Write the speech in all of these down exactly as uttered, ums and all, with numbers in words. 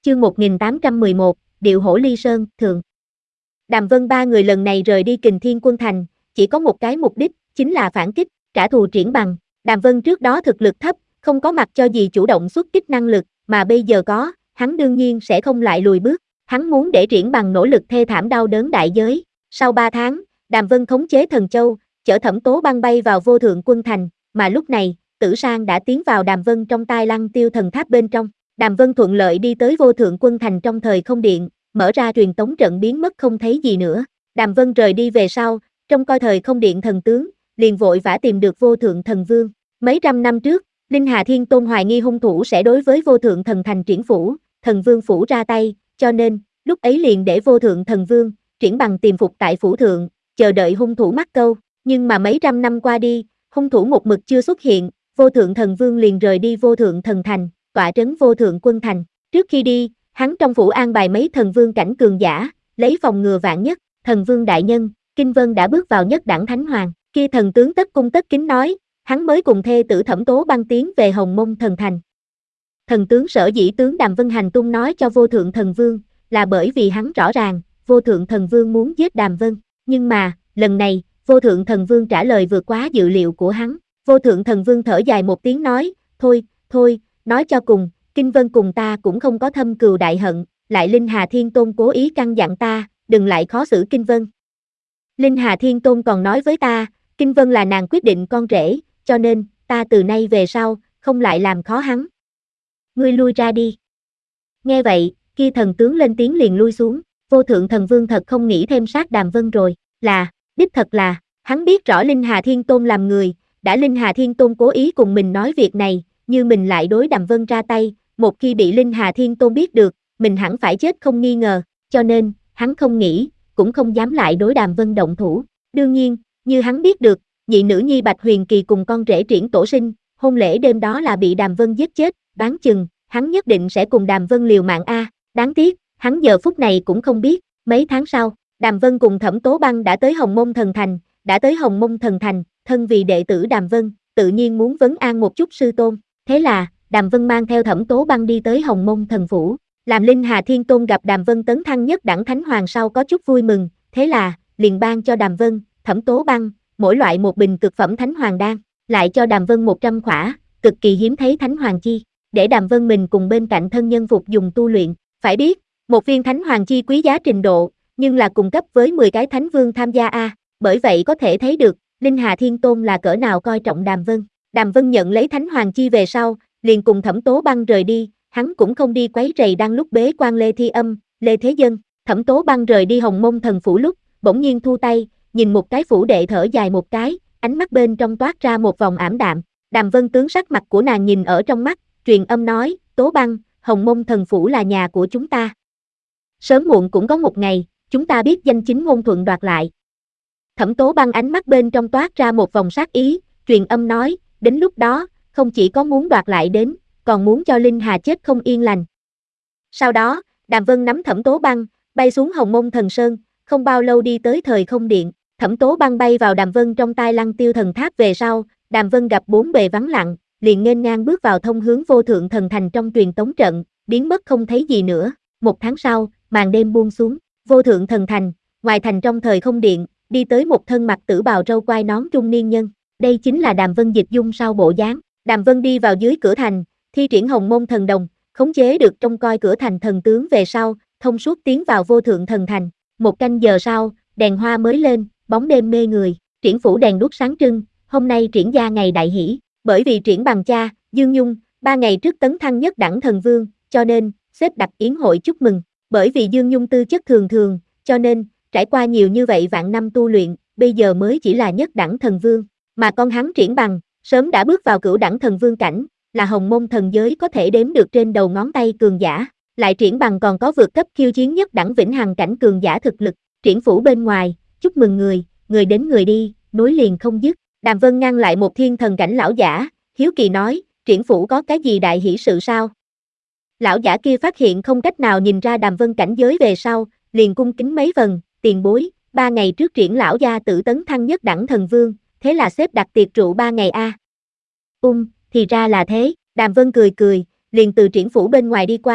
Chương một nghìn tám trăm mười một, Điệu hổ ly sơn, thượng. Đàm Vân ba người lần này rời đi Kình Thiên Quân Thành, chỉ có một cái mục đích, chính là phản kích, trả thù Triển Bằng. Đàm Vân trước đó thực lực thấp, không có mặt cho gì chủ động xuất kích năng lực, mà bây giờ có, hắn đương nhiên sẽ không lại lùi bước. Hắn muốn để Triển Bằng nỗ lực thê thảm đau đớn đại giới. Sau ba tháng, Đàm Vân khống chế Thần Châu, chở Thẩm Tố Băng bay vào Vô Thượng Quân Thành, mà lúc này, Tử Sang đã tiến vào Đàm Vân trong tai Lăng Tiêu Thần Tháp bên trong. Đàm Vân thuận lợi đi tới Vô Thượng Quân Thành trong thời không điện, mở ra truyền tống trận biến mất không thấy gì nữa. Đàm Vân rời đi về sau, trong coi thời không điện thần tướng, liền vội vã tìm được Vô Thượng Thần Vương. Mấy trăm năm trước, Linh Hà Thiên Tôn hoài nghi hung thủ sẽ đối với Vô Thượng Thần Thành Triển Phủ, Thần Vương Phủ ra tay, cho nên, lúc ấy liền để Vô Thượng Thần Vương, Triển Bằng tìm phục tại Phủ Thượng, chờ đợi hung thủ mắc câu. Nhưng mà mấy trăm năm qua đi, hung thủ một mực chưa xuất hiện, Vô Thượng Thần Vương liền rời đi Vô Thượng Thần Thành, tọa trấn Vô Thượng Quân Thành. Trước khi đi, hắn trong phủ an bài mấy thần vương cảnh cường giả, lấy phòng ngừa vạn nhất. Thần Vương đại nhân, Kinh Vân đã bước vào nhất đẳng thánh hoàng. Kia thần tướng tất cung tất kính nói, hắn mới cùng thê tử Thẩm Tố Băng tiến về Hồng Mông Thần Thành. Thần tướng Sở Dĩ tướng Đàm Vân hành tung nói cho Vô Thượng Thần Vương, là bởi vì hắn rõ ràng, Vô Thượng Thần Vương muốn giết Đàm Vân. Nhưng mà, lần này, Vô Thượng Thần Vương trả lời vượt quá dự liệu của hắn. Vô Thượng Thần Vương thở dài một tiếng nói, thôi, thôi, nói cho cùng, Kinh Vân cùng ta cũng không có thâm cừu đại hận, lại Linh Hà Thiên Tôn cố ý căn dặn ta, đừng lại khó xử Kinh Vân. Linh Hà Thiên Tôn còn nói với ta, Kinh Vân là nàng quyết định con rể, cho nên, ta từ nay về sau, không lại làm khó hắn. Ngươi lui ra đi. Nghe vậy, kia thần tướng lên tiếng liền lui xuống. Vô Thượng Thần Vương thật không nghĩ thêm sát Đàm Vân rồi, là, đích thật là, hắn biết rõ Linh Hà Thiên Tôn làm người, đã Linh Hà Thiên Tôn cố ý cùng mình nói việc này, như mình lại đối Đàm Vân ra tay, một khi bị Linh Hà Thiên Tôn biết được, mình hẳn phải chết không nghi ngờ, cho nên, hắn không nghĩ, cũng không dám lại đối Đàm Vân động thủ. Đương nhiên, như hắn biết được, nhị nữ nhi Bạch Huyền Kỳ cùng con rể Triển Tổ Sinh, hôn lễ đêm đó là bị Đàm Vân giết chết, đoán chừng, hắn nhất định sẽ cùng Đàm Vân liều mạng a. Đáng tiếc, hắn giờ phút này cũng không biết. Mấy tháng sau, Đàm Vân cùng Thẩm Tố Băng đã tới Hồng Mông Thần Thành, đã tới Hồng Mông Thần Thành, thân vì đệ tử Đàm Vân, tự nhiên muốn vấn an một chút sư tôn. Thế là, Đàm Vân mang theo Thẩm Tố Băng đi tới Hồng Mông Thần Phủ. Làm Linh Hà Thiên Tôn gặp Đàm Vân tấn thăng nhất đẳng thánh hoàng sau có chút vui mừng, thế là, liền ban cho Đàm Vân, Thẩm Tố Băng, mỗi loại một bình cực phẩm thánh hoàng đan, lại cho Đàm Vân một trăm khỏa, cực kỳ hiếm thấy thánh hoàng chi, để Đàm Vân mình cùng bên cạnh thân nhân phục dùng tu luyện. Phải biết, một viên thánh hoàng chi quý giá trình độ, nhưng là cùng cấp với mười cái thánh vương tham gia a, bởi vậy có thể thấy được, Linh Hà Thiên Tôn là cỡ nào coi trọng Đàm Vân. Đàm Vân nhận lấy thánh hoàng chi về sau, liền cùng Thẩm Tố Băng rời đi, hắn cũng không đi quấy rầy đang lúc bế quan Lê Thi Âm, Lê Thế Dân. Thẩm Tố Băng rời đi Hồng Mông Thần Phủ lúc, bỗng nhiên thu tay, nhìn một cái phủ đệ thở dài một cái, ánh mắt bên trong toát ra một vòng ảm đạm. Đàm Vân tướng sắc mặt của nàng nhìn ở trong mắt, truyền âm nói, Tố Băng, Hồng Mông Thần Phủ là nhà của chúng ta. Sớm muộn cũng có một ngày, chúng ta biết danh chính ngôn thuận đoạt lại. Thẩm Tố Băng ánh mắt bên trong toát ra một vòng sát ý, truyền âm nói, đến lúc đó, không chỉ có muốn đoạt lại đến, còn muốn cho Linh Hà chết không yên lành. Sau đó, Đàm Vân nắm Thẩm Tố Băng, bay xuống Hồng Mông Thần Sơn, không bao lâu đi tới thời không điện. Thẩm Tố Băng bay vào Đàm Vân trong tai Lăng Tiêu Thần Tháp về sau, Đàm Vân gặp bốn bề vắng lặng, liền nghênh ngang bước vào thông hướng Vô Thượng Thần Thành trong truyền tống trận, biến mất không thấy gì nữa. Một tháng sau, màn đêm buông xuống, Vô Thượng Thần Thành, ngoài thành trong thời không điện, đi tới một thân mặc tử bào râu quai nón trung niên nhân. Đây chính là Đàm Vân Dịch Dung sau bộ dáng. Đàm Vân đi vào dưới cửa thành, thi triển Hồng Mông Thần Đồng, khống chế được trông coi cửa thành thần tướng về sau, thông suốt tiến vào Vô Thượng Thần Thành. Một canh giờ sau, đèn hoa mới lên, bóng đêm mê người, Triển phủ đèn đuốc sáng trưng, hôm nay Triển gia ngày đại hỷ, bởi vì Triển Bằng cha, Dương Nhung, ba ngày trước tấn thăng nhất đẳng thần vương, cho nên, xếp đặt yến hội chúc mừng. Bởi vì Dương Nhung tư chất thường thường, cho nên, trải qua nhiều như vậy vạn năm tu luyện, bây giờ mới chỉ là nhất đẳng thần vương, mà con hắn Triển Bằng, sớm đã bước vào cửu đẳng thần vương cảnh, là Hồng Mông thần giới có thể đếm được trên đầu ngón tay cường giả, lại Triển Bằng còn có vượt cấp khiêu chiến nhất đẳng vĩnh hằng cảnh cường giả thực lực. Triển phủ bên ngoài, chúc mừng người, người đến người đi, nối liền không dứt. Đàm Vân ngăn lại một thiên thần cảnh lão giả, hiếu kỳ nói, Triển phủ có cái gì đại hỷ sự sao? Lão giả kia phát hiện không cách nào nhìn ra Đàm Vân cảnh giới về sau, liền cung kính mấy vần, tiền bối, ba ngày trước Triển lão gia tự tấn thăng nhất đẳng thần vương, thế là xếp đặt tiệc rượu ba ngày a. À. Um, thì ra là thế, Đàm Vân cười cười, liền từ Triển phủ bên ngoài đi qua,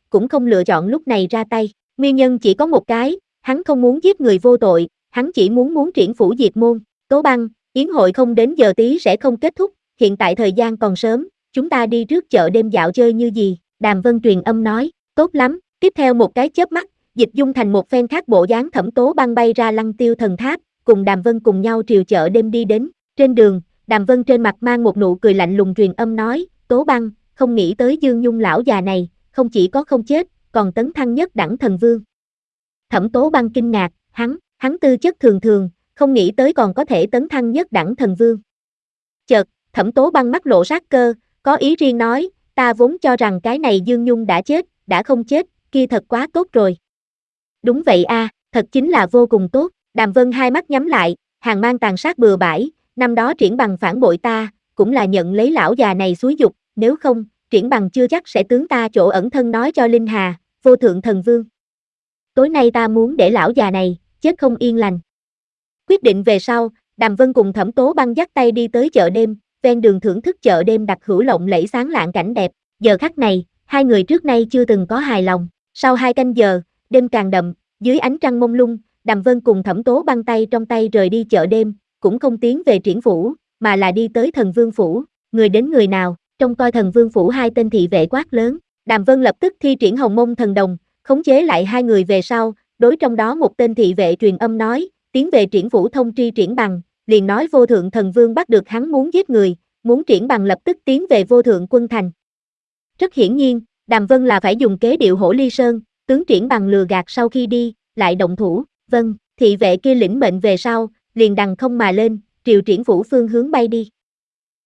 cũng không lựa chọn lúc này ra tay. Nguyên nhân chỉ có một cái, hắn không muốn giết người vô tội, hắn chỉ muốn muốn triển phủ diệt môn. Tố Băng, yến hội không đến giờ tí sẽ không kết thúc, hiện tại thời gian còn sớm, chúng ta đi trước chợ đêm dạo chơi như gì, Đàm Vân truyền âm nói, tốt lắm, tiếp theo một cái chớp mắt, Dịch Dung thành một phen khác bộ dáng Thẩm Tố Băng bay ra Lăng Tiêu thần tháp, cùng Đàm Vân cùng nhau triều chợ đêm đi đến, trên đường, Đàm Vân trên mặt mang một nụ cười lạnh lùng truyền âm nói, Tố Băng, không nghĩ tới Dương Nhung lão già này, không chỉ có không chết, còn tấn thăng nhất đẳng thần vương. Thẩm Tố Băng kinh ngạc, hắn, hắn tư chất thường thường, không nghĩ tới còn có thể tấn thăng nhất đẳng thần vương. Chợt, Thẩm Tố Băng mắt lộ sát cơ, có ý riêng nói, ta vốn cho rằng cái này Dương Nhung đã chết, đã không chết, kia thật quá tốt rồi. Đúng vậy a, à, thật chính là vô cùng tốt, Đàm Vân hai mắt nhắm lại, hàng mang tàn sát bừa bãi, năm đó Triển Bằng phản bội ta, cũng là nhận lấy lão già này xúi dục, nếu không, Triển Bằng chưa chắc sẽ tướng ta chỗ ẩn thân nói cho Linh Hà, vô thượng thần vương. Tối nay ta muốn để lão già này, chết không yên lành. Quyết định về sau, Đàm Vân cùng Thẩm Tố Băng dắt tay đi tới chợ đêm, ven đường thưởng thức chợ đêm đặc hữu lộng lẫy sáng lạng cảnh đẹp, giờ khắc này, hai người trước nay chưa từng có hài lòng, sau hai canh giờ, đêm càng đậm, dưới ánh trăng mông lung, Đàm Vân cùng Thẩm Tố Băng tay trong tay rời đi chợ đêm, cũng không tiến về Triển phủ, mà là đi tới Thần Vương phủ, người đến người nào, trông coi Thần Vương phủ hai tên thị vệ quát lớn, Đàm Vân lập tức thi triển Hồng Mông thần đồng, khống chế lại hai người về sau, đối trong đó một tên thị vệ truyền âm nói, tiến về Triển phủ thông tri Triển Bằng, liền nói vô thượng thần vương bắt được hắn muốn giết người, muốn Triển Bằng lập tức tiến về vô thượng quân thành. Rất hiển nhiên, Đàm Vân là phải dùng kế điệu hổ ly sơn, tướng Triển Bằng lừa gạt sau khi đi, lại động thủ, vâng, thị vệ kia lĩnh mệnh về sau, liền đằng không mà lên, triều Triển phủ phương hướng bay đi.